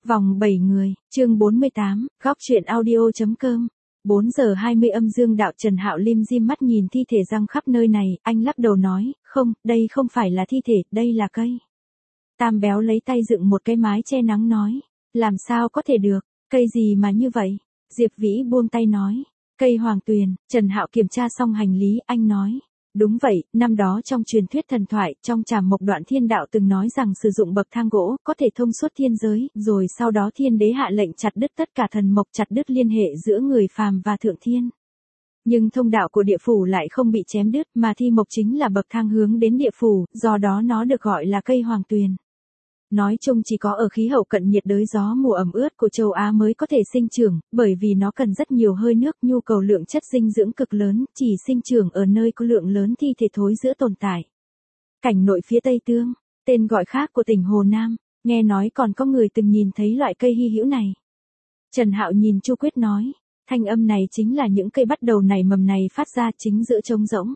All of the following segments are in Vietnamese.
Vòng 7 người, chương 48, góc truyện audio.com. 4 giờ 20 âm dương đạo. Trần Hạo lim dim mắt nhìn thi thể răng khắp nơi này, anh lắc đầu nói, không, đây không phải là thi thể, đây là cây. Tam Béo lấy tay dựng một cái mái che nắng nói, làm sao có thể được, cây gì mà như vậy? Diệp Vĩ buông tay nói, cây hoàng tuyền. Trần Hạo kiểm tra xong hành lý, anh nói, đúng vậy, năm đó trong truyền thuyết thần thoại, trong Trảm Mộc Đoạn Thiên Đạo từng nói rằng sử dụng bậc thang gỗ có thể thông suốt thiên giới, rồi sau đó thiên đế hạ lệnh chặt đứt tất cả thần mộc, chặt đứt liên hệ giữa người phàm và thượng thiên. Nhưng thông đạo của địa phủ lại không bị chém đứt, mà thi mộc chính là bậc thang hướng đến địa phủ, do đó nó được gọi là cây hoàng tuyền. Nói chung chỉ có ở khí hậu cận nhiệt đới gió mùa ẩm ướt của châu Á mới có thể sinh trưởng, bởi vì nó cần rất nhiều hơi nước, nhu cầu lượng chất dinh dưỡng cực lớn, chỉ sinh trưởng ở nơi có lượng lớn thi thể thối rữa tồn tại. Cảnh nội phía Tây Tương, tên gọi khác của tỉnh Hồ Nam, nghe nói còn có người từng nhìn thấy loại cây hy hữu này. Trần Hạo nhìn Chu Quyết nói, thanh âm này chính là những cây bắt đầu nảy mầm này phát ra chính giữa trống rỗng.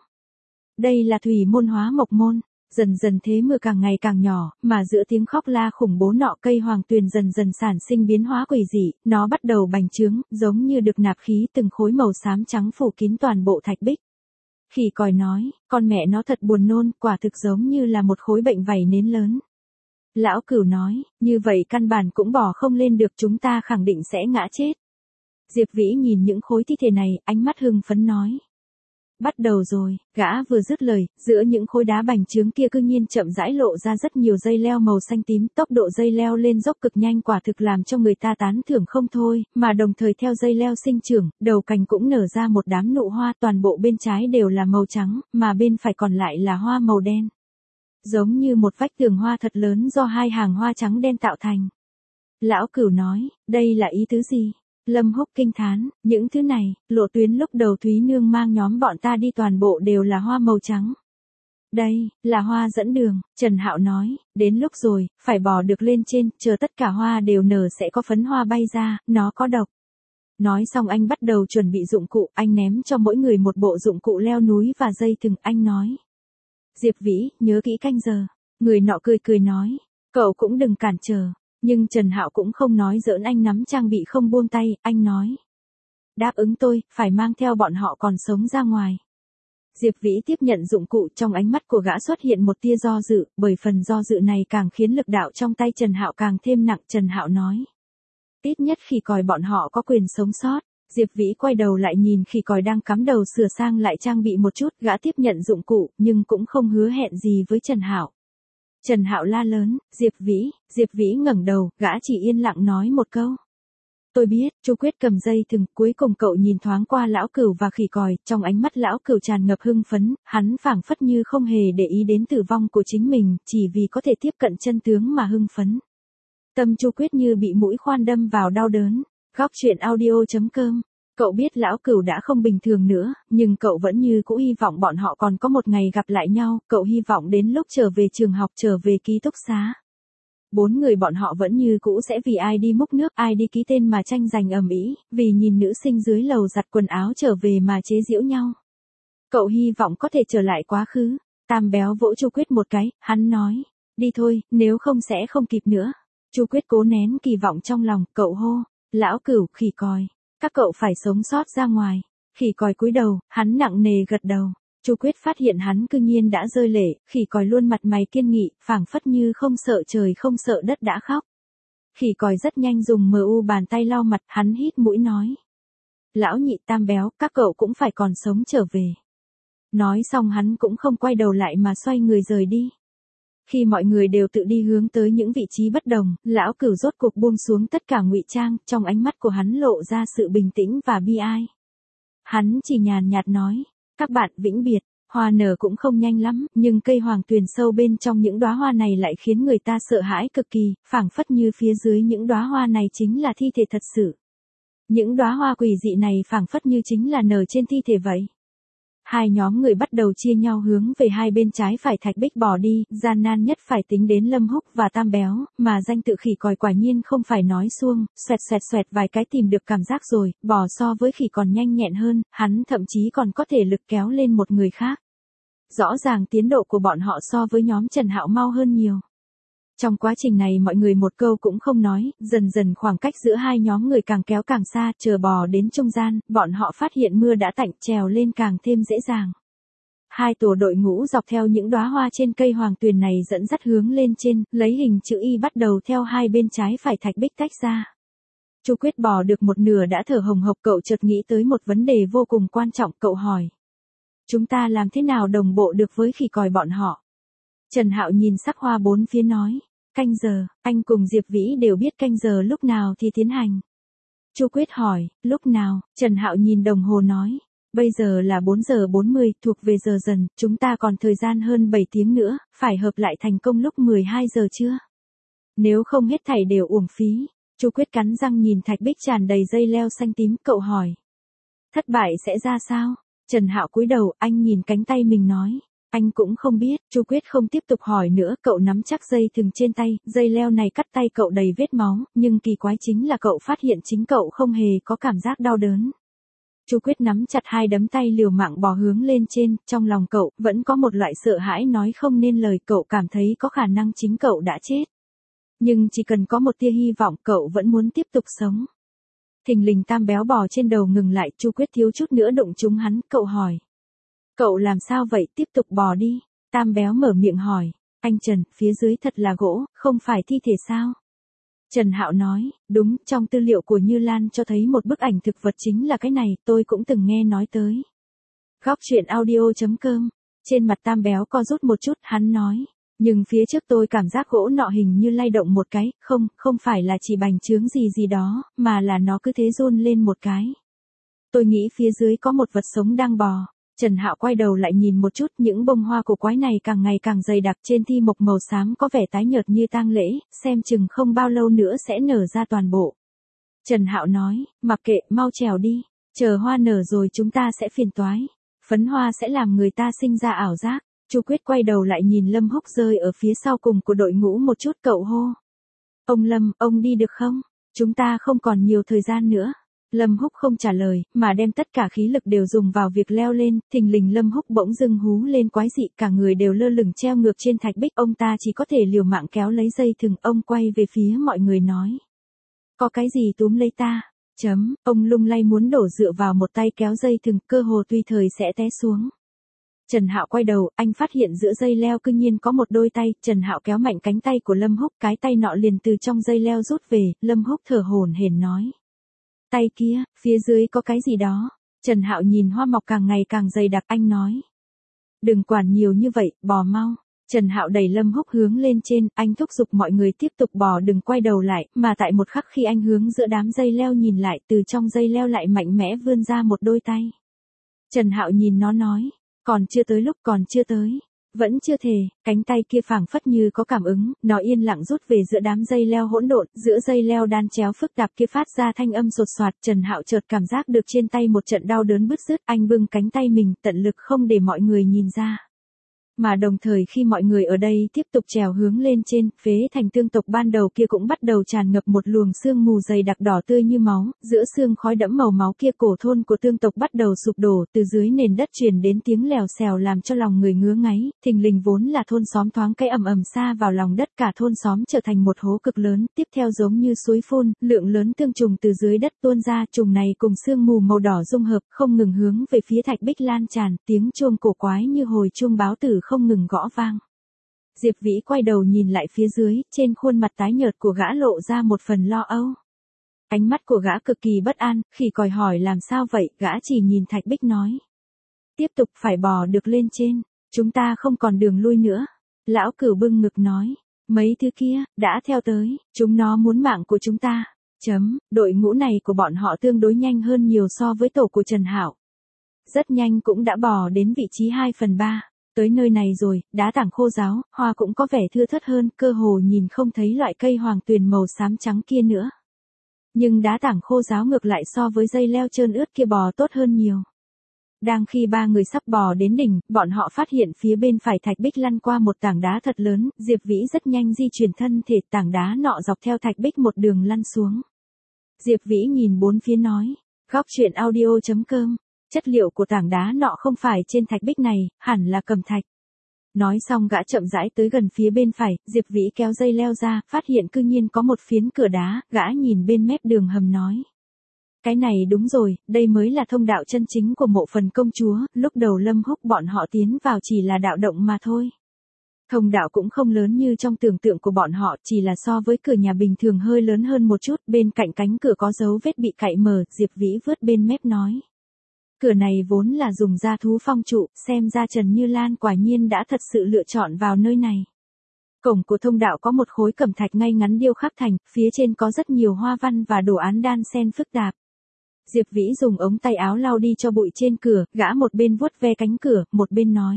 Đây là thủy môn hóa mộc môn. Dần dần thế mưa càng ngày càng nhỏ, mà giữa tiếng khóc la khủng bố nọ cây hoàng tuyền dần dần sản sinh biến hóa quỷ dị, nó bắt đầu bành trướng, giống như được nạp khí, từng khối màu xám trắng phủ kín toàn bộ thạch bích. Khỉ còi nói, con mẹ nó thật buồn nôn, quả thực giống như là một khối bệnh vảy nến lớn. Lão Cửu nói, như vậy căn bản cũng bỏ không lên được, chúng ta khẳng định sẽ ngã chết. Diệp Vĩ nhìn những khối thi thể này, ánh mắt hưng phấn nói. Bắt đầu rồi, gã vừa dứt lời, giữa những khối đá bành trướng kia cư nhiên chậm rãi lộ ra rất nhiều dây leo màu xanh tím, tốc độ dây leo lên dốc cực nhanh, quả thực làm cho người ta tán thưởng không thôi, mà đồng thời theo dây leo sinh trưởng, đầu cành cũng nở ra một đám nụ hoa, toàn bộ bên trái đều là màu trắng, mà bên phải còn lại là hoa màu đen. Giống như một vách tường hoa thật lớn do hai hàng hoa trắng đen tạo thành. Lão Cửu nói, đây là ý tứ gì? Lâm Húc kinh thán, những thứ này, lộ tuyến lúc đầu Thúy Nương mang nhóm bọn ta đi toàn bộ đều là hoa màu trắng. Đây, là hoa dẫn đường, Trần Hạo nói, đến lúc rồi, phải bò được lên trên, chờ tất cả hoa đều nở sẽ có phấn hoa bay ra, nó có độc. Nói xong anh bắt đầu chuẩn bị dụng cụ, anh ném cho mỗi người một bộ dụng cụ leo núi và dây thừng, anh nói. Diệp Vĩ, nhớ kỹ canh giờ. Người nọ cười cười nói, cậu cũng đừng cản trở. Nhưng Trần Hạo cũng không nói giỡn, anh nắm trang bị không buông tay, anh nói. Đáp ứng tôi, phải mang theo bọn họ còn sống ra ngoài. Diệp Vĩ tiếp nhận dụng cụ, trong ánh mắt của gã xuất hiện một tia do dự, bởi phần do dự này càng khiến lực đạo trong tay Trần Hạo càng thêm nặng. Trần Hạo nói. Ít nhất Khỉ Còi bọn họ có quyền sống sót. Diệp Vĩ quay đầu lại nhìn Khỉ Còi đang cắm đầu sửa sang lại trang bị một chút, gã tiếp nhận dụng cụ, nhưng cũng không hứa hẹn gì với Trần Hạo. Trần Hạo la lớn, Diệp Vĩ ngẩng đầu, gã chỉ yên lặng nói một câu. Tôi biết. Chu Quyết cầm dây thừng, cuối cùng cậu nhìn thoáng qua Lão Cửu và Khỉ Còi, trong ánh mắt Lão Cửu tràn ngập hưng phấn, hắn phảng phất như không hề để ý đến tử vong của chính mình, chỉ vì có thể tiếp cận chân tướng mà hưng phấn. Tâm Chu Quyết như bị mũi khoan đâm vào đau đớn. Góc truyện audio.com. Cậu biết Lão Cửu đã không bình thường nữa, nhưng cậu vẫn như cũ hy vọng bọn họ còn có một ngày gặp lại nhau, cậu hy vọng đến lúc trở về trường học, trở về ký túc xá. 4 người bọn họ vẫn như cũ sẽ vì ai đi múc nước, ai đi ký tên mà tranh giành ầm ĩ, vì nhìn nữ sinh dưới lầu giặt quần áo trở về mà chế giễu nhau. Cậu hy vọng có thể trở lại quá khứ. Tam Béo vỗ Chu Quyết một cái, hắn nói, đi thôi, nếu không sẽ không kịp nữa. Chu Quyết cố nén kỳ vọng trong lòng, cậu hô, Lão Cửu, Khỉ Còi. Các cậu phải sống sót ra ngoài. Khỉ Còi cúi đầu, hắn nặng nề gật đầu. Chu Quyết phát hiện hắn cư nhiên đã rơi lệ, Khỉ Còi luôn mặt mày kiên nghị, phảng phất như không sợ trời không sợ đất đã khóc. Khỉ Còi rất nhanh dùng bàn tay lau mặt, hắn hít mũi nói. Lão Nhị, Tam Béo, các cậu cũng phải còn sống trở về. Nói xong hắn cũng không quay đầu lại mà xoay người rời đi. Khi mọi người đều tự đi hướng tới những vị trí bất đồng, Lão Cửu rốt cuộc buông xuống tất cả ngụy trang, trong ánh mắt của hắn lộ ra sự bình tĩnh và bi ai. Hắn chỉ nhàn nhạt nói, các bạn vĩnh biệt, hoa nở cũng không nhanh lắm, nhưng cây hoàng tuyền sâu bên trong những đóa hoa này lại khiến người ta sợ hãi cực kỳ, phảng phất như phía dưới những đóa hoa này chính là thi thể thật sự. Những đóa hoa quỷ dị này phảng phất như chính là nở trên thi thể vậy. Hai nhóm người bắt đầu chia nhau hướng về hai bên trái phải thạch bích bỏ đi, gian nan nhất phải tính đến Lâm Húc và Tam Béo, mà danh tự Khỉ Còi quả nhiên không phải nói suông, xoẹt vài cái tìm được cảm giác rồi, bò so với khỉ còn nhanh nhẹn hơn, hắn thậm chí còn có thể lực kéo lên một người khác. Rõ ràng tiến độ của bọn họ so với nhóm Trần Hạo mau hơn nhiều. Trong quá trình này mọi người một câu cũng không nói, dần dần khoảng cách giữa hai nhóm người càng kéo càng xa, chờ bò đến trung gian, bọn họ phát hiện mưa đã tạnh, trèo lên càng thêm dễ dàng. Hai tổ đội ngũ dọc theo những đóa hoa trên cây hoàng tuyền này dẫn dắt hướng lên trên, lấy hình chữ Y bắt đầu theo hai bên trái phải thạch bích tách ra. Chu Quyết bò được một nửa đã thở hồng hộc, cậu chợt nghĩ tới một vấn đề vô cùng quan trọng, cậu hỏi. Chúng ta làm thế nào đồng bộ được với khỉ còi bọn họ? Trần Hạo nhìn sắc hoa bốn phía nói. Canh giờ, anh cùng Diệp Vĩ đều biết canh giờ lúc nào thì tiến hành. Chu Quyết hỏi, lúc nào? Trần Hạo nhìn đồng hồ nói. Bây giờ là 4 giờ 40, thuộc về giờ dần, chúng ta còn thời gian hơn 7 tiếng nữa, phải hợp lại thành công lúc 12 giờ chưa? Nếu không hết thảy đều uổng phí. Chu Quyết cắn răng nhìn thạch bích tràn đầy dây leo xanh tím, cậu hỏi. Thất bại sẽ ra sao? Trần Hạo cúi đầu, anh nhìn cánh tay mình nói. Anh cũng không biết, Chu Quyết không tiếp tục hỏi nữa, cậu nắm chắc dây thừng trên tay, dây leo này cắt tay cậu đầy vết máu, nhưng kỳ quái chính là cậu phát hiện chính cậu không hề có cảm giác đau đớn. Chu Quyết nắm chặt hai đấm tay liều mạng bò hướng lên trên, trong lòng cậu vẫn có một loại sợ hãi nói không nên lời, cậu cảm thấy có khả năng chính cậu đã chết. Nhưng chỉ cần có một tia hy vọng, cậu vẫn muốn tiếp tục sống. Thình lình Tam Béo bò trên đầu ngừng lại, Chu Quyết thiếu chút nữa đụng trúng hắn, cậu hỏi. Cậu làm sao vậy, tiếp tục bò đi. Tam Béo mở miệng hỏi. Anh Trần, phía dưới thật là gỗ, không phải thi thể sao? Trần Hạo nói, đúng, trong tư liệu của Như Lan cho thấy một bức ảnh thực vật chính là cái này, tôi cũng từng nghe nói tới. Góc truyện audio.com. Trên mặt Tam Béo co rút một chút, hắn nói. Nhưng phía trước tôi cảm giác gỗ nọ hình như lay động một cái, không phải là chỉ bành trướng gì gì đó, mà là nó cứ thế run lên một cái. Tôi nghĩ phía dưới có một vật sống đang bò. Trần Hạo quay đầu lại nhìn một chút, những bông hoa cổ quái này càng ngày càng dày đặc, trên thi mộc màu xám có vẻ tái nhợt như tang lễ, xem chừng không bao lâu nữa sẽ nở ra toàn bộ. Trần Hạo nói, mặc kệ, mau trèo đi, chờ hoa nở rồi chúng ta sẽ phiền toái. Phấn hoa sẽ làm người ta sinh ra ảo giác. Chu Quyết quay đầu lại nhìn Lâm Húc rơi ở phía sau cùng của đội ngũ một chút, cậu hô. Ông Lâm, ông đi được không? Chúng ta không còn nhiều thời gian nữa. Lâm Húc không trả lời, mà đem tất cả khí lực đều dùng vào việc leo lên, thình lình Lâm Húc bỗng dưng hú lên quái dị, cả người đều lơ lửng treo ngược trên thạch bích, ông ta chỉ có thể liều mạng kéo lấy dây thừng, ông quay về phía mọi người nói. Có cái gì túm lấy ta? Ông lung lay muốn đổ dựa vào một tay kéo dây thừng, cơ hồ tùy thời sẽ té xuống. Trần Hạo quay đầu, anh phát hiện giữa dây leo cư nhiên có một đôi tay, Trần Hạo kéo mạnh cánh tay của Lâm Húc, cái tay nọ liền từ trong dây leo rút về, Lâm Húc thở hổn hển nói. Tay kia, phía dưới có cái gì đó. Trần Hạo nhìn hoa mọc càng ngày càng dày đặc, anh nói. Đừng quản nhiều như vậy, bò mau. Trần Hạo đẩy Lâm Húc hướng lên trên, anh thúc giục mọi người tiếp tục bò, đừng quay đầu lại, mà tại một khắc khi anh hướng giữa đám dây leo nhìn lại, từ trong dây leo lại mạnh mẽ vươn ra một đôi tay. Trần Hạo nhìn nó nói. Còn chưa tới lúc, còn chưa tới. Vẫn chưa thể, cánh tay kia phảng phất như có cảm ứng, nó yên lặng rút về giữa đám dây leo hỗn độn, giữa dây leo đan chéo phức tạp kia phát ra thanh âm sột soạt, Trần Hạo chợt cảm giác được trên tay một trận đau đớn bứt rứt, anh bưng cánh tay mình, tận lực không để mọi người nhìn ra. Mà đồng thời khi mọi người ở đây tiếp tục trèo hướng lên trên, phế thành tương tộc ban đầu kia cũng bắt đầu tràn ngập một luồng sương mù dày đặc đỏ tươi như máu, giữa sương khói đẫm màu máu kia cổ thôn của tương tộc bắt đầu sụp đổ, từ dưới nền đất truyền đến tiếng lèo xèo làm cho lòng người ngứa ngáy, thình lình vốn là thôn xóm thoáng cái ầm ầm xa vào lòng đất, cả thôn xóm trở thành một hố cực lớn, tiếp theo giống như suối phun, lượng lớn tương trùng từ dưới đất tuôn ra, trùng này cùng sương mù màu đỏ dung hợp, không ngừng hướng về phía thạch bích lan tràn, tiếng chuông cổ quái như hồi chuông báo tử không ngừng gõ vang. Diệp Vĩ quay đầu nhìn lại phía dưới, trên khuôn mặt tái nhợt của gã lộ ra một phần lo âu. Ánh mắt của gã cực kỳ bất an, khỉ còi hỏi làm sao vậy, gã chỉ nhìn thạch bích nói. Tiếp tục phải bò được lên trên, chúng ta không còn đường lui nữa. Lão Cửu bưng ngực nói, mấy thứ kia, đã theo tới, chúng nó muốn mạng của chúng ta. Đội ngũ này của bọn họ tương đối nhanh hơn nhiều so với tổ của Trần Hạo. Rất nhanh cũng đã bò đến vị trí 2/3. Tới nơi này rồi, đá tảng khô ráo, hoa cũng có vẻ thưa thớt hơn, cơ hồ nhìn không thấy loại cây hoàng tuyền màu xám trắng kia nữa. Nhưng đá tảng khô ráo ngược lại so với dây leo trơn ướt kia bò tốt hơn nhiều. Đang khi ba người sắp bò đến đỉnh, bọn họ phát hiện phía bên phải thạch bích lăn qua một tảng đá thật lớn, Diệp Vĩ rất nhanh di chuyển thân thể, tảng đá nọ dọc theo thạch bích một đường lăn xuống. Diệp Vĩ nhìn bốn phía nói, góc truyện audio.com. Chất liệu của tảng đá nọ không phải trên thạch bích này, hẳn là cẩm thạch. Nói xong gã chậm rãi tới gần phía bên phải, Diệp Vĩ kéo dây leo ra, phát hiện cư nhiên có một phiến cửa đá, gã nhìn bên mép đường hầm nói. Cái này đúng rồi, đây mới là thông đạo chân chính của mộ phần công chúa, lúc đầu Lâm Húc bọn họ tiến vào chỉ là đạo động mà thôi. Thông đạo cũng không lớn như trong tưởng tượng của bọn họ, chỉ là so với cửa nhà bình thường hơi lớn hơn một chút, bên cạnh cánh cửa có dấu vết bị cạy mở, Diệp Vĩ vớt bên mép nói. Cửa này vốn là dùng da thú phong trụ, xem ra Trần Như Lan quả nhiên đã thật sự lựa chọn vào nơi này. Cổng của thông đạo có một khối cẩm thạch ngay ngắn điêu khắc thành, phía trên có rất nhiều hoa văn và đồ án đan xen phức tạp. Diệp Vĩ dùng ống tay áo lau đi cho bụi trên cửa, gã một bên vuốt ve cánh cửa, một bên nói.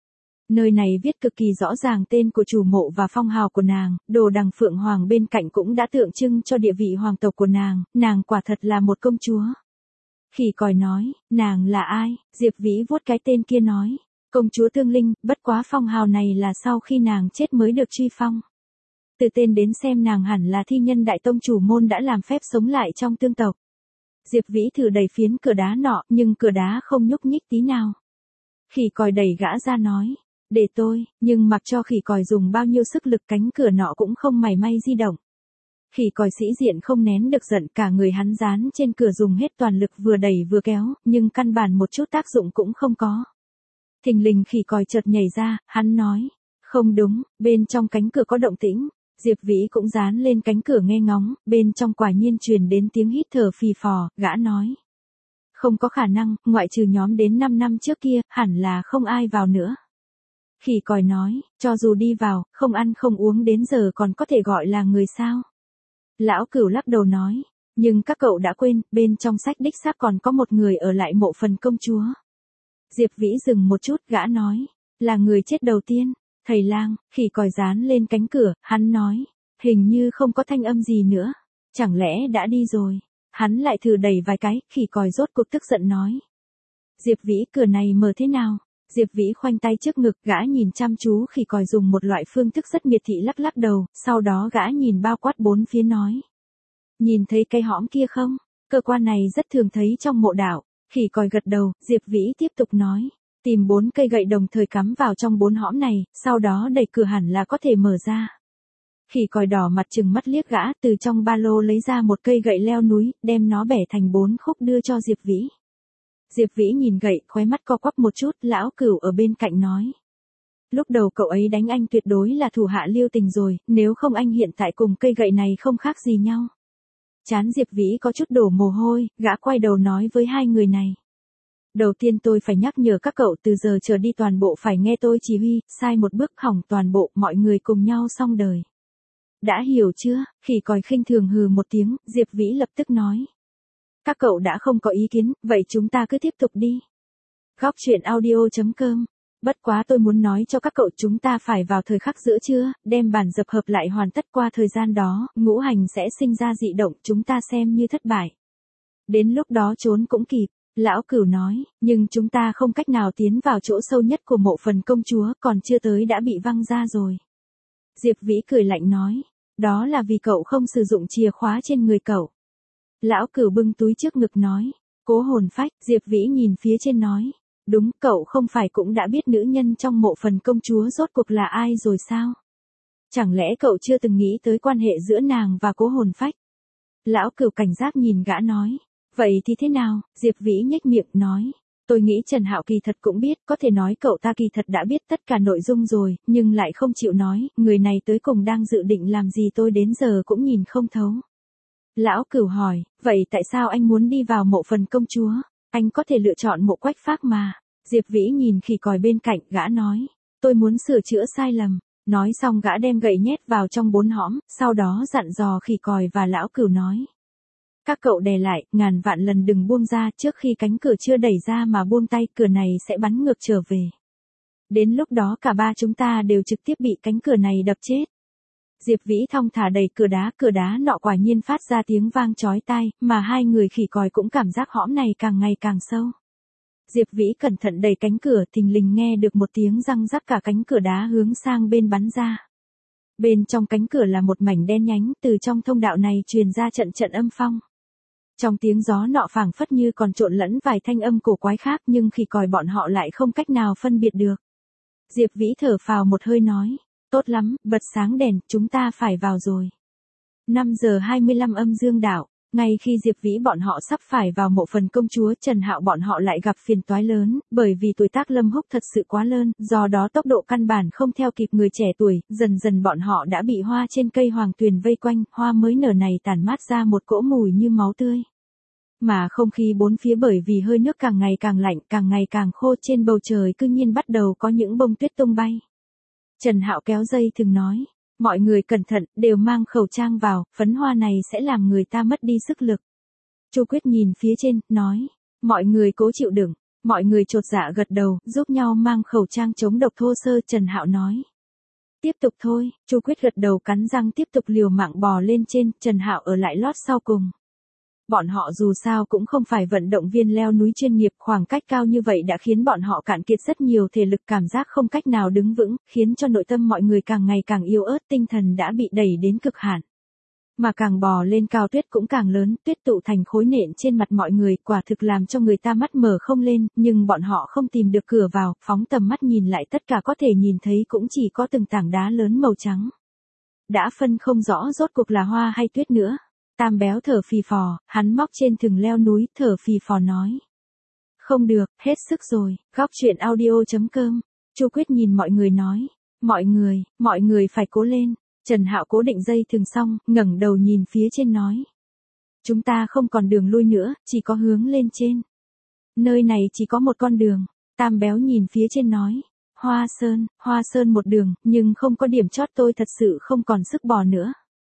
Nơi này viết cực kỳ rõ ràng tên của chủ mộ và phong hào của nàng, đồ đằng phượng hoàng bên cạnh cũng đã tượng trưng cho địa vị hoàng tộc của nàng quả thật là một công chúa. Khỉ còi nói, nàng là ai? Diệp Vĩ vuốt cái tên kia nói, công chúa Tương Linh, bất quá phong hào này là sau khi nàng chết mới được truy phong. Từ tên đến xem nàng hẳn là thi nhân đại tông chủ môn đã làm phép sống lại trong tương tộc. Diệp Vĩ thử đẩy phiến cửa đá nọ, nhưng cửa đá không nhúc nhích tí nào. Khỉ còi đẩy gã ra nói, để tôi, nhưng mặc cho khỉ còi dùng bao nhiêu sức lực cánh cửa nọ cũng không mảy may di động. Khỉ còi sĩ diện không nén được giận, cả người hắn dán trên cửa dùng hết toàn lực vừa đẩy vừa kéo, nhưng căn bản một chút tác dụng cũng không có. Thình lình khỉ còi chợt nhảy ra, hắn nói, không đúng, bên trong cánh cửa có động tĩnh. Diệp Vĩ cũng dán lên cánh cửa nghe ngóng, bên trong quả nhiên truyền đến tiếng hít thở phì phò, gã nói. Không có khả năng, ngoại trừ nhóm đến 5 năm trước kia, hẳn là không ai vào nữa. Khỉ còi nói, cho dù đi vào, không ăn không uống đến giờ còn có thể gọi là người sao. Lão Cửu lắc đầu nói, nhưng các cậu đã quên, bên trong sách đích xác còn có một người ở lại mộ phần công chúa. Diệp Vĩ dừng một chút, gã nói, là người chết đầu tiên. Thầy lang, khỉ còi dán lên cánh cửa, hắn nói, hình như không có thanh âm gì nữa, chẳng lẽ đã đi rồi. Hắn lại thử đẩy vài cái, khỉ còi rốt cuộc tức giận nói. Diệp Vĩ, cửa này mở thế nào? Diệp Vĩ khoanh tay trước ngực, gã nhìn chăm chú khỉ còi dùng một loại phương thức rất miệt thị lắc lắc đầu, sau đó gã nhìn bao quát bốn phía nói. Nhìn thấy cây hõm kia không? Cơ quan này rất thường thấy trong mộ đạo. Khỉ còi gật đầu, Diệp Vĩ tiếp tục nói. Tìm 4 cây gậy đồng thời cắm vào trong 4 hõm này, sau đó đẩy cửa hẳn là có thể mở ra. Khỉ còi đỏ mặt trừng mắt liếc gã, từ trong ba lô lấy ra một cây gậy leo núi, đem nó bẻ thành 4 khúc đưa cho Diệp Vĩ. Diệp Vĩ nhìn gậy, khóe mắt co quắp một chút, lão Cửu ở bên cạnh nói. Lúc đầu cậu ấy đánh anh tuyệt đối là thủ hạ lưu tình rồi, nếu không anh hiện tại cùng cây gậy này không khác gì nhau. Trán Diệp Vĩ có chút đổ mồ hôi, gã quay đầu nói với hai người này. Đầu tiên tôi phải nhắc nhở các cậu từ giờ trở đi toàn bộ phải nghe tôi chỉ huy, sai một bước hỏng toàn bộ, mọi người cùng nhau xong đời. Đã hiểu chưa? Khỉ còi khinh thường hừ một tiếng, Diệp Vĩ lập tức nói. Các cậu đã không có ý kiến, vậy chúng ta cứ tiếp tục đi. Góc truyện audio.com. Bất quá tôi muốn nói cho các cậu chúng ta phải vào thời khắc giữa trưa, đem bản dập hợp lại hoàn tất qua thời gian đó, ngũ hành sẽ sinh ra dị động, chúng ta xem như thất bại. Đến lúc đó trốn cũng kịp. Lão Cửu nói, nhưng chúng ta không cách nào tiến vào chỗ sâu nhất của mộ phần công chúa, còn chưa tới đã bị văng ra rồi. Diệp Vĩ cười lạnh nói, đó là vì cậu không sử dụng chìa khóa trên người cậu. Lão Cửu bưng túi trước ngực nói, cố hồn phách, Diệp Vĩ nhìn phía trên nói, đúng, cậu không phải cũng đã biết nữ nhân trong mộ phần công chúa rốt cuộc là ai rồi sao? Chẳng lẽ cậu chưa từng nghĩ tới quan hệ giữa nàng và cố hồn phách? Lão Cửu cảnh giác nhìn gã nói. Vậy thì thế nào? Diệp Vĩ nhếch miệng nói. Tôi nghĩ Trần Hạo kỳ thật cũng biết, có thể nói cậu ta kỳ thật đã biết tất cả nội dung rồi, nhưng lại không chịu nói, người này tới cùng đang dự định làm gì tôi đến giờ cũng nhìn không thấu. Lão Cửu hỏi, vậy tại sao anh muốn đi vào mộ phần công chúa? Anh có thể lựa chọn mộ Quách Phác mà. Diệp Vĩ nhìn khỉ còi bên cạnh, gã nói, tôi muốn sửa chữa sai lầm. Nói xong gã đem gậy nhét vào trong 4 hõm, sau đó dặn dò khỉ còi và Lão Cửu nói. Các cậu đè lại, ngàn vạn lần đừng buông ra, trước khi cánh cửa chưa đẩy ra mà buông tay, cửa này sẽ bắn ngược trở về. Đến lúc đó cả ba chúng ta đều trực tiếp bị cánh cửa này đập chết. Diệp Vĩ thong thả đẩy cửa đá nọ quả nhiên phát ra tiếng vang chói tai, mà hai người khỉ còi cũng cảm giác hõm này càng ngày càng sâu. Diệp Vĩ cẩn thận đẩy cánh cửa, thình lình nghe được một tiếng răng rắc, cả cánh cửa đá hướng sang bên bắn ra. Bên trong cánh cửa là một mảnh đen nhánh, từ trong thông đạo này truyền ra trận trận âm phong. Trong tiếng gió nọ phảng phất như còn trộn lẫn vài thanh âm cổ quái khác, nhưng khỉ còi bọn họ lại không cách nào phân biệt được. Diệp Vĩ thở phào một hơi nói, tốt lắm, bật sáng đèn, chúng ta phải vào rồi. 5 giờ 25 âm dương đạo, ngay khi Diệp Vĩ bọn họ sắp phải vào mộ phần công chúa, Trần Hạo bọn họ lại gặp phiền toái lớn, bởi vì tuổi tác Lâm Húc thật sự quá lớn, do đó tốc độ căn bản không theo kịp người trẻ tuổi, dần dần bọn họ đã bị hoa trên cây hoàng tuyền vây quanh, hoa mới nở này tản mát ra một cỗ mùi như máu tươi. Mà không khí bốn phía bởi vì hơi nước càng ngày càng lạnh, càng ngày càng khô, trên bầu trời cư nhiên bắt đầu có những bông tuyết tung bay. Trần Hạo kéo dây thừng nói, mọi người cẩn thận, đều mang khẩu trang vào, phấn hoa này sẽ làm người ta mất đi sức lực. Chu Quyết nhìn phía trên, nói, mọi người cố chịu đựng, mọi người chột dạ gật đầu, giúp nhau mang khẩu trang chống độc thô sơ. Trần Hạo nói, tiếp tục thôi. Chu Quyết gật đầu cắn răng tiếp tục liều mạng bò lên trên, Trần Hạo ở lại lót sau cùng. Bọn họ dù sao cũng không phải vận động viên leo núi chuyên nghiệp, khoảng cách cao như vậy đã khiến bọn họ cạn kiệt rất nhiều thể lực, cảm giác không cách nào đứng vững, khiến cho nội tâm mọi người càng ngày càng yếu ớt, tinh thần đã bị đẩy đến cực hạn. Mà càng bò lên cao tuyết cũng càng lớn, tuyết tụ thành khối nện trên mặt mọi người, quả thực làm cho người ta mắt mở không lên, nhưng bọn họ không tìm được cửa vào, phóng tầm mắt nhìn lại tất cả có thể nhìn thấy cũng chỉ có từng tảng đá lớn màu trắng. Đã phân không rõ rốt cuộc là hoa hay tuyết nữa. Tam Béo thở phì phò, hắn móc trên thừng leo núi, thở phì phò nói. Không được, hết sức rồi. Góc truyện audio.com. Chu Quyết nhìn mọi người nói. Mọi người phải cố lên. Trần Hạo cố định dây thừng xong, ngẩng đầu nhìn phía trên nói. Chúng ta không còn đường lui nữa, chỉ có hướng lên trên. Nơi này chỉ có một con đường. Tam Béo nhìn phía trên nói. Hoa Sơn một đường, nhưng không có điểm chót, tôi thật sự không còn sức bò nữa.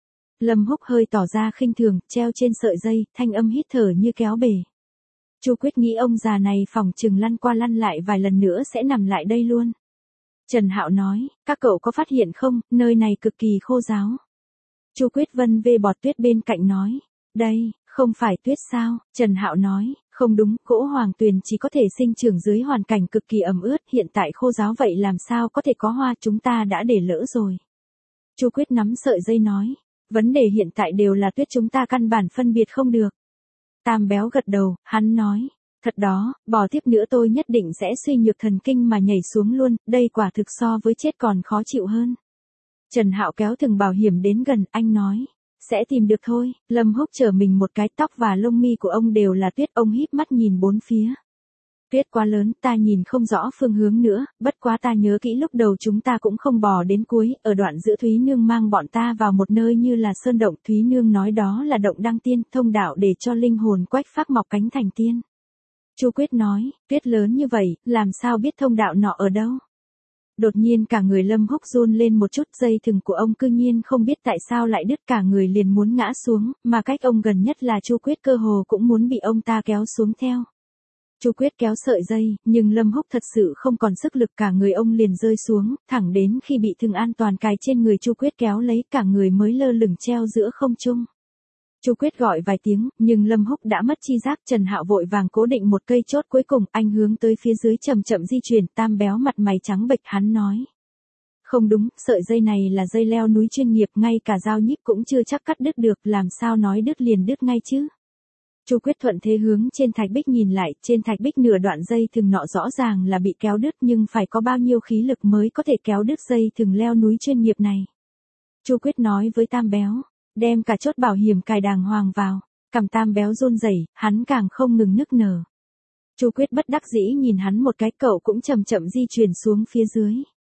Lâm Húc hơi tỏ ra khinh thường, treo trên sợi dây, thanh âm hít thở như kéo bể. Chu Quyết nghĩ ông già này phỏng chừng lăn qua lăn lại vài lần nữa sẽ nằm lại đây luôn. Trần Hạo nói, các cậu có phát hiện không, nơi này cực kỳ khô ráo. Chu Quyết vân về bọt tuyết bên cạnh nói, đây, không phải tuyết sao? Trần Hạo nói, không đúng, gỗ hoàng tuyền chỉ có thể sinh trưởng dưới hoàn cảnh cực kỳ ẩm ướt, hiện tại khô ráo vậy làm sao có thể có hoa, chúng ta đã để lỡ rồi. Chu Quyết nắm sợi dây nói. Vấn đề hiện tại đều là tuyết, chúng ta căn bản phân biệt không được. Tam Béo gật đầu, hắn nói, thật đó, bò tiếp nữa tôi nhất định sẽ suy nhược thần kinh mà nhảy xuống luôn, đây quả thực so với chết còn khó chịu hơn. Trần Hạo kéo thừng bảo hiểm đến gần, anh nói, sẽ tìm được thôi. Lâm Húc trở mình một cái, tóc và lông mi của ông đều là tuyết, ông híp mắt nhìn bốn phía. Tuyết quá lớn, ta nhìn không rõ phương hướng nữa, bất quá ta nhớ kỹ lúc đầu chúng ta cũng không bò đến cuối, ở đoạn giữa Thúy Nương mang bọn ta vào một nơi như là sơn động, Thúy Nương nói đó là động đăng tiên, thông đạo để cho linh hồn quách phác mọc cánh thành tiên. Chu Quyết nói, tuyết lớn như vậy, làm sao biết thông đạo nọ ở đâu? Đột nhiên cả người Lâm Húc run lên một chút, dây thừng của ông cư nhiên không biết tại sao lại đứt, cả người liền muốn ngã xuống, mà cách ông gần nhất là Chu Quyết cơ hồ cũng muốn bị ông ta kéo xuống theo. Chu Quyết kéo sợi dây, nhưng Lâm Húc thật sự không còn sức lực, cả người ông liền rơi xuống, thẳng đến khi bị thừng an toàn cài trên người Chu Quyết kéo lấy, cả người mới lơ lửng treo giữa không trung. Chu Quyết gọi vài tiếng, nhưng Lâm Húc đã mất chi giác. Trần Hạo vội vàng cố định một cây chốt cuối cùng, anh hướng tới phía dưới chậm chậm di chuyển. Tam Béo mặt mày trắng bệch, hắn nói. Không đúng, sợi dây này là dây leo núi chuyên nghiệp, ngay cả dao nhíp cũng chưa chắc cắt đứt được, làm sao nói đứt liền đứt ngay chứ. Chu Quyết thuận thế hướng trên thạch bích nhìn lại, trên thạch bích nửa đoạn dây thừng nọ rõ ràng là bị kéo đứt, nhưng phải có bao nhiêu khí lực mới có thể kéo đứt dây thừng leo núi chuyên nghiệp này. Chu Quyết nói với Tam Béo, đem cả chốt bảo hiểm cài đàng hoàng vào. Cằm Tam Béo run rẩy, hắn càng không ngừng nức nở. Chu Quyết bất đắc dĩ nhìn hắn một cái, cậu cũng chậm chậm di chuyển xuống phía dưới.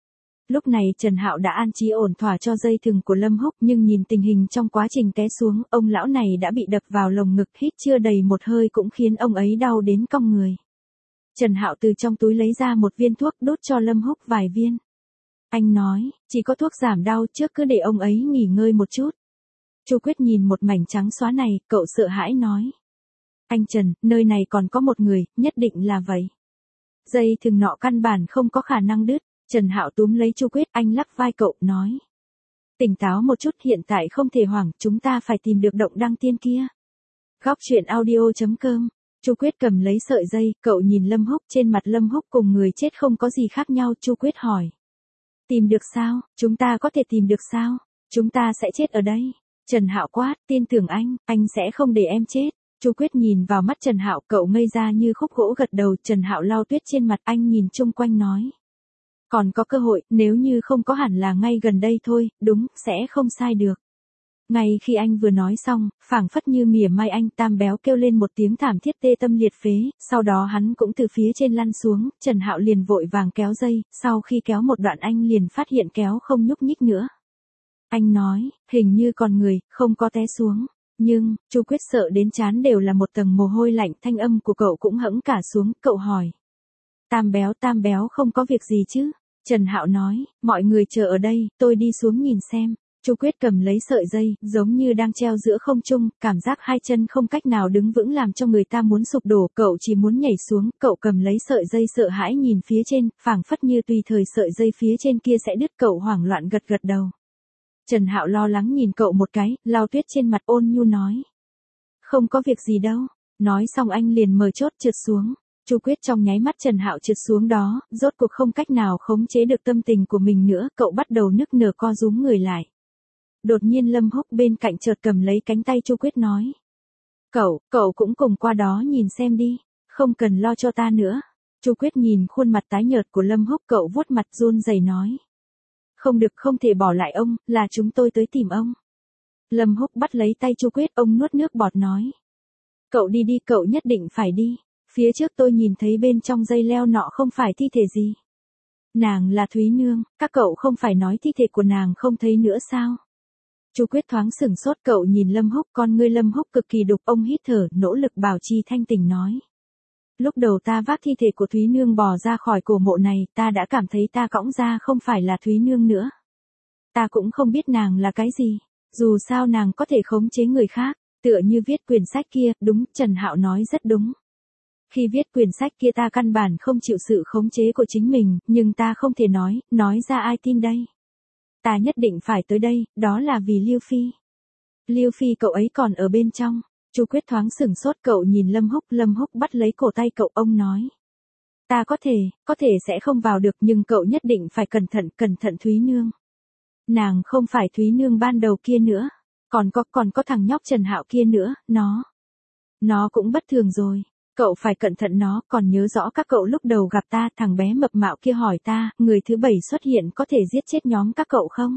Lúc này Trần Hạo đã an trí ổn thỏa cho dây thừng của Lâm Húc, nhưng nhìn tình hình trong quá trình té xuống, ông lão này đã bị đập vào lồng ngực, hít chưa đầy một hơi cũng khiến ông ấy đau đến cong người. Trần Hạo từ trong túi lấy ra một viên thuốc, đút cho Lâm Húc vài viên. Anh nói, chỉ có thuốc giảm đau, trước cứ để ông ấy nghỉ ngơi một chút. Chu Quyết nhìn một mảnh trắng xóa này, cậu sợ hãi nói. Anh Trần, nơi này còn có một người, nhất định là vậy. Dây thừng nọ căn bản không có khả năng đứt. Trần Hạo túm lấy Chu Quyết, anh lắc vai cậu, nói. Tỉnh táo một chút, hiện tại không thể hoảng, chúng ta phải tìm được động đăng tiên kia. Góc truyện audio.com. Chu Quyết cầm lấy sợi dây, cậu nhìn Lâm Húc, trên mặt Lâm Húc cùng người chết không có gì khác nhau. Chu Quyết hỏi. Tìm được sao, chúng ta có thể tìm được sao, chúng ta sẽ chết ở đây. Trần Hạo quát, tin tưởng anh sẽ không để em chết. Chu Quyết nhìn vào mắt Trần Hạo, cậu ngây ra như khúc gỗ gật đầu. Trần Hạo lau tuyết trên mặt, anh nhìn chung quanh nói. Còn có cơ hội, nếu như không có hẳn là ngay gần đây thôi, đúng, sẽ không sai được. Ngay khi anh vừa nói xong, phảng phất như mỉa mai anh, Tam Béo kêu lên một tiếng thảm thiết tê tâm liệt phế, sau đó hắn cũng từ phía trên lăn xuống, Trần Hạo liền vội vàng kéo dây, sau khi kéo một đoạn anh liền phát hiện kéo không nhúc nhích nữa. Anh nói, hình như còn người, không có té xuống. Nhưng, Chu Quyết sợ đến trán đều là một tầng mồ hôi lạnh, thanh âm của cậu cũng hẫng cả xuống, cậu hỏi. Tam Béo không có việc gì chứ? Trần Hạo nói, mọi người chờ ở đây, tôi đi xuống nhìn xem. Chu Quyết cầm lấy sợi dây, giống như đang treo giữa không trung, cảm giác hai chân không cách nào đứng vững làm cho người ta muốn sụp đổ, cậu chỉ muốn nhảy xuống, cậu cầm lấy sợi dây sợ hãi nhìn phía trên, phảng phất như tùy thời sợi dây phía trên kia sẽ đứt, cậu hoảng loạn gật gật đầu. Trần Hạo lo lắng nhìn cậu một cái, lau tuyết trên mặt, ôn nhu nói. Không có việc gì đâu. Nói xong anh liền mở chốt trượt xuống. Chu Quyết trong nháy mắt Trần Hạo trượt xuống đó, rốt cuộc không cách nào khống chế được tâm tình của mình nữa, cậu bắt đầu nức nở co rúm người lại. Đột nhiên Lâm Húc bên cạnh chợt cầm lấy cánh tay Chu Quyết nói. Cậu cũng cùng qua đó nhìn xem đi, không cần lo cho ta nữa. Chu Quyết nhìn khuôn mặt tái nhợt của Lâm Húc, cậu vuốt mặt run rẩy nói. Không được, không thể bỏ lại ông, là chúng tôi tới tìm ông. Lâm Húc bắt lấy tay Chu Quyết, ông nuốt nước bọt nói. Cậu đi đi, cậu nhất định phải đi. Phía trước tôi nhìn thấy bên trong dây leo nọ không phải thi thể gì. Nàng là Thúy Nương, các cậu không phải nói thi thể của nàng không thấy nữa sao? Chu Quyết thoáng sửng sốt, cậu nhìn Lâm Húc, con ngươi Lâm Húc cực kỳ đục, ông hít thở, nỗ lực bảo trì thanh tỉnh nói. Lúc đầu ta vác thi thể của Thúy Nương bò ra khỏi cổ mộ này, ta đã cảm thấy ta cõng ra không phải là Thúy Nương nữa. Ta cũng không biết nàng là cái gì, dù sao nàng có thể khống chế người khác, tựa như viết quyển sách kia, đúng, Trần Hạo nói rất đúng. Khi viết quyển sách kia ta căn bản không chịu sự khống chế của chính mình, nhưng ta không thể nói ra ai tin đây. Ta nhất định phải tới đây, đó là vì Lưu Phi. Lưu Phi cậu ấy còn ở bên trong. Chu Quyết thoáng sửng sốt, cậu nhìn Lâm Húc bắt lấy cổ tay cậu, ông nói. Ta có thể sẽ không vào được, nhưng cậu nhất định phải cẩn thận Thúy Nương. Nàng không phải Thúy Nương ban đầu kia nữa, còn có thằng nhóc Trần Hạo kia nữa, nó cũng bất thường rồi. Cậu phải cẩn thận nó, còn nhớ rõ các cậu lúc đầu gặp ta, thằng bé mập mạo kia hỏi ta, người thứ 7 xuất hiện có thể giết chết nhóm các cậu không?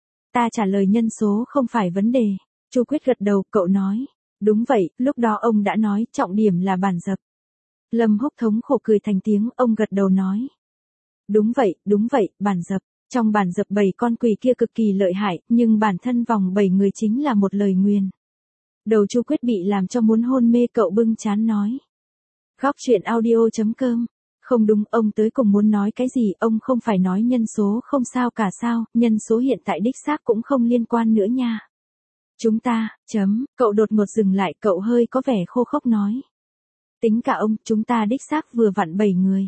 Ta trả lời nhân số không phải vấn đề. Chu Quyết gật đầu, cậu nói. Đúng vậy, lúc đó ông đã nói, trọng điểm là bản dập. Lâm Húc thống khổ cười thành tiếng, ông gật đầu nói. Đúng vậy, bản dập. Trong bản dập 7 con quỷ kia cực kỳ lợi hại, nhưng bản thân vòng 7 người chính là một lời nguyền. Đầu Chu Quyết bị làm cho muốn hôn mê, cậu bưng chán nói. Góc truyện audio.com. Không đúng, ông tới cùng muốn nói cái gì, ông không phải nói nhân số không sao cả sao, nhân số hiện tại đích xác cũng không liên quan nữa nha. Chúng ta, cậu đột ngột dừng lại, cậu hơi có vẻ khô khốc nói. Tính cả ông, chúng ta đích xác vừa vặn 7 người.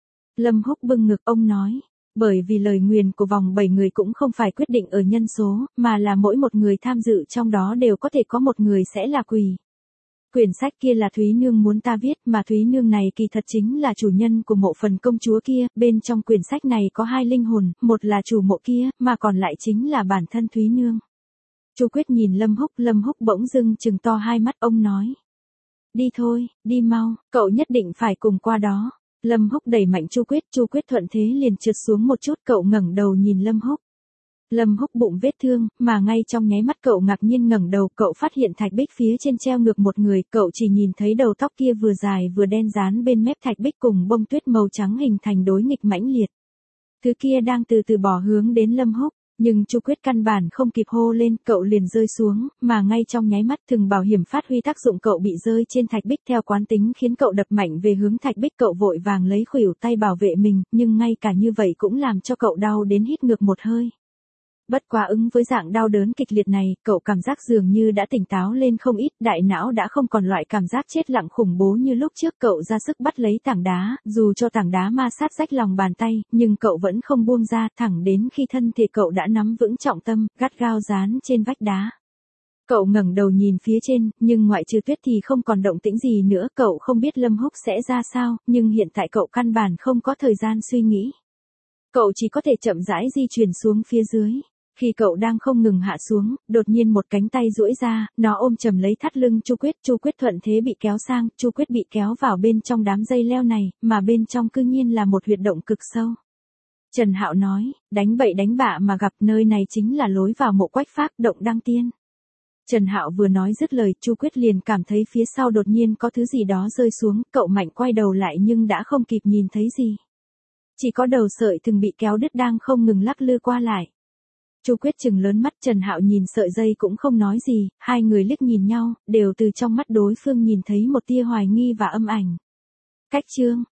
Lâm Húc bưng ngực, ông nói. Bởi vì lời nguyền của vòng 7 người cũng không phải quyết định ở nhân số, mà là mỗi một người tham dự trong đó đều có thể có một người sẽ là quỷ. Quyển sách kia là Thúy Nương muốn ta viết, mà Thúy Nương này kỳ thật chính là chủ nhân của mộ phần công chúa kia, bên trong quyển sách này có 2 linh hồn, một là chủ mộ kia, mà còn lại chính là bản thân Thúy Nương. Chu Quyết nhìn Lâm Húc bỗng dưng trừng to hai mắt, ông nói. Đi thôi, đi mau, cậu nhất định phải cùng qua đó. Lâm Húc đẩy mạnh Chu Quyết thuận thế liền trượt xuống một chút, cậu ngẩng đầu nhìn Lâm Húc. Lâm Húc bụng vết thương, mà ngay trong nháy mắt cậu ngạc nhiên ngẩng đầu, cậu phát hiện thạch bích phía trên treo ngược một người, cậu chỉ nhìn thấy đầu tóc kia vừa dài vừa đen dán bên mép thạch bích cùng bông tuyết màu trắng hình thành đối nghịch mãnh liệt. Thứ kia đang từ từ bỏ hướng đến Lâm Húc, nhưng Chu Quyết căn bản không kịp hô lên, cậu liền rơi xuống, mà ngay trong nháy mắt thừng bảo hiểm phát huy tác dụng, cậu bị rơi trên thạch bích theo quán tính khiến cậu đập mạnh về hướng thạch bích, cậu vội vàng lấy khuỷu tay bảo vệ mình, nhưng ngay cả như vậy cũng làm cho cậu đau đến hít ngược một hơi. Bất quá ứng với dạng đau đớn kịch liệt này, cậu cảm giác dường như đã tỉnh táo lên không ít, đại não đã không còn loại cảm giác chết lặng khủng bố như lúc trước, cậu ra sức bắt lấy tảng đá, dù cho tảng đá ma sát rách lòng bàn tay, nhưng cậu vẫn không buông ra, thẳng đến khi thân thể cậu đã nắm vững trọng tâm, gắt gao dán trên vách đá. Cậu ngẩng đầu nhìn phía trên, nhưng ngoại trừ tuyết thì không còn động tĩnh gì nữa, cậu không biết Lâm Húc sẽ ra sao, nhưng hiện tại cậu căn bản không có thời gian suy nghĩ. Cậu chỉ có thể chậm rãi di chuyển xuống phía dưới. Khi cậu đang không ngừng hạ xuống, đột nhiên một cánh tay duỗi ra, nó ôm chầm lấy thắt lưng Chu Quyết thuận thế bị kéo sang, Chu Quyết bị kéo vào bên trong đám dây leo này, mà bên trong cư nhiên là một huyệt động cực sâu. Trần Hạo nói, đánh bậy đánh bạ mà gặp nơi này chính là lối vào mộ Quách Phác động đăng tiên. Trần Hạo vừa nói dứt lời, Chu Quyết liền cảm thấy phía sau đột nhiên có thứ gì đó rơi xuống, cậu mạnh quay đầu lại nhưng đã không kịp nhìn thấy gì. Chỉ có đầu sợi thừng bị kéo đứt đang không ngừng lắc lư qua lại. Chu Quyết trừng lớn mắt, Trần Hạo nhìn sợi dây cũng không nói gì, hai người liếc nhìn nhau, đều từ trong mắt đối phương nhìn thấy một tia hoài nghi và âm ảnh. Cách chương